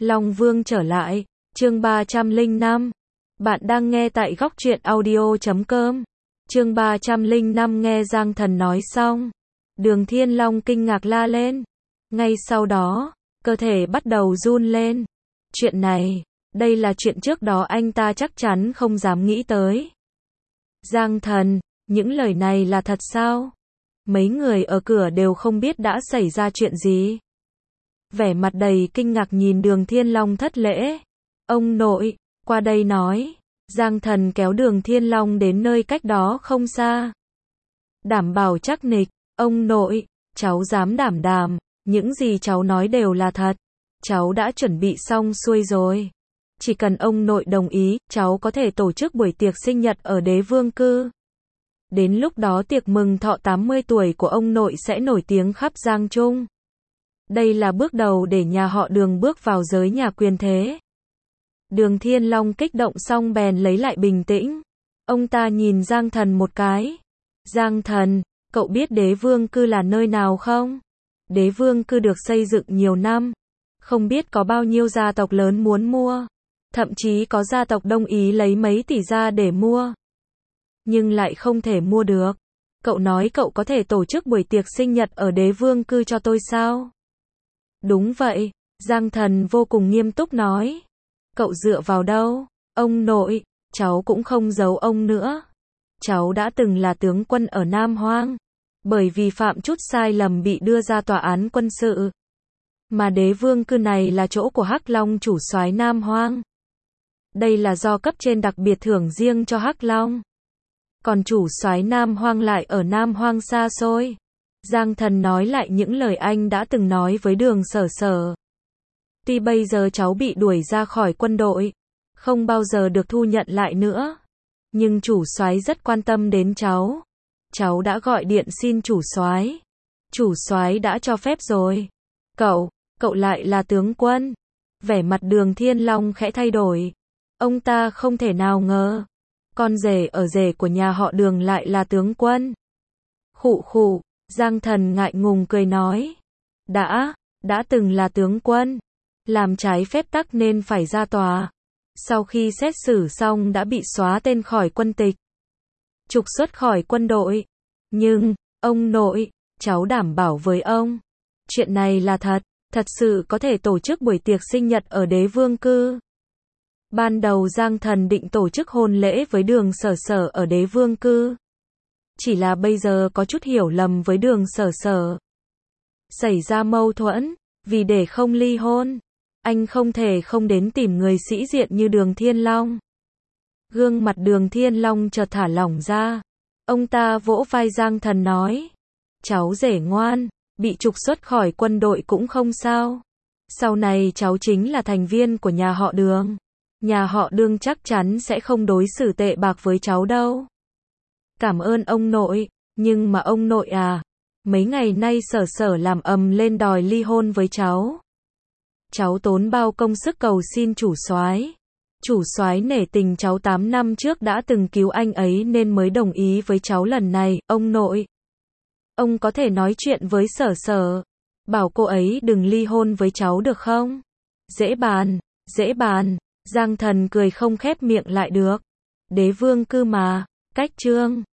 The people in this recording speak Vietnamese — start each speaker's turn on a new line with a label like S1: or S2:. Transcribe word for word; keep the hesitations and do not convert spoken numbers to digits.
S1: Long Vương trở lại, chương ba trăm lẻ năm. Bạn đang nghe tại góc truyện audio chấm com. Chương ba trăm lẻ năm nghe Giang Thần nói xong. Đường Thiên Long kinh ngạc la lên. Ngay sau đó, cơ thể bắt đầu run lên. Chuyện này, đây là chuyện trước đó anh ta chắc chắn không dám nghĩ tới. Giang Thần, những lời này là thật sao? Mấy người ở cửa đều không biết đã xảy ra chuyện gì. Vẻ mặt đầy kinh ngạc nhìn Đường Thiên Long thất lễ. Ông nội, qua đây nói. Giang Thần kéo Đường Thiên Long đến nơi cách đó không xa. Đảm bảo chắc nịch, ông nội, cháu dám đảm đảm, những gì cháu nói đều là thật. Cháu đã chuẩn bị xong xuôi rồi. Chỉ cần ông nội đồng ý, cháu có thể tổ chức buổi tiệc sinh nhật ở Đế Vương Cư. Đến lúc đó tiệc mừng thọ tám mươi tuổi của ông nội sẽ nổi tiếng khắp Giang Trung. Đây là bước đầu để nhà họ Đường bước vào giới nhà quyền thế. Đường Thiên Long kích động xong bèn lấy lại bình tĩnh. Ông ta nhìn Giang Thần một cái. Giang Thần, cậu biết Đế Vương Cư là nơi nào không? Đế Vương Cư được xây dựng nhiều năm. Không biết có bao nhiêu gia tộc lớn muốn mua. Thậm chí có gia tộc đồng ý lấy mấy tỷ ra để mua. Nhưng lại không thể mua được. Cậu nói cậu có thể tổ chức buổi tiệc sinh nhật ở Đế Vương Cư cho tôi sao? Đúng vậy, Giang Thần vô cùng nghiêm túc nói. Cậu dựa vào đâu? Ông nội, cháu cũng không giấu ông nữa. Cháu đã từng là tướng quân ở Nam Hoang. Bởi vì phạm chút sai lầm bị đưa ra tòa án quân sự. Mà Đế Vương Cư này là chỗ của Hắc Long chủ soái Nam Hoang. Đây là do cấp trên đặc biệt thưởng riêng cho Hắc Long. Còn chủ soái Nam Hoang lại ở Nam Hoang xa xôi. Giang Thần nói lại những lời anh đã từng nói với Đường Sở Sở. Tuy bây giờ cháu bị đuổi ra khỏi quân đội, không bao giờ được thu nhận lại nữa, nhưng chủ soái rất quan tâm đến cháu. Cháu đã gọi điện xin chủ soái. Chủ soái đã cho phép rồi. Cậu, cậu lại là tướng quân. Vẻ mặt Đường Thiên Long khẽ thay đổi. Ông ta không thể nào ngờ, con rể ở rể của nhà họ Đường lại là tướng quân. Khụ khụ, Giang Thần ngại ngùng cười nói. Đã, đã từng là tướng quân. Làm trái phép tắc nên phải ra tòa. Sau khi xét xử xong đã bị xóa tên khỏi quân tịch. Trục xuất khỏi quân đội. Nhưng, ông nội, cháu đảm bảo với ông. Chuyện này là thật, thật sự có thể tổ chức buổi tiệc sinh nhật ở Đế Vương Cư. Ban đầu Giang Thần định tổ chức hôn lễ với Đường Sở Sở ở Đế Vương Cư. Chỉ là bây giờ có chút hiểu lầm với Đường Sở Sở. Xảy ra mâu thuẫn, vì để không ly hôn, anh không thể không đến tìm người sĩ diện như Đường Thiên Long. Gương mặt Đường Thiên Long chợt thả lỏng ra. Ông ta vỗ vai Giang Thần nói. Cháu rể ngoan, bị trục xuất khỏi quân đội cũng không sao. Sau này cháu chính là thành viên của nhà họ Đường. Nhà họ Đường chắc chắn sẽ không đối xử tệ bạc với cháu đâu. Cảm ơn ông nội, nhưng mà ông nội à, mấy ngày nay Sở Sở làm ầm lên đòi ly hôn với cháu. Cháu tốn bao công sức cầu xin chủ soái. Chủ soái nể tình cháu tám năm trước đã từng cứu anh ấy nên mới đồng ý với cháu lần này, ông nội. Ông có thể nói chuyện với Sở Sở, bảo cô ấy đừng ly hôn với cháu được không? Dễ bàn, dễ bàn. Giang Thần cười không khép miệng lại được. Đế Vương Cư mà, cách chương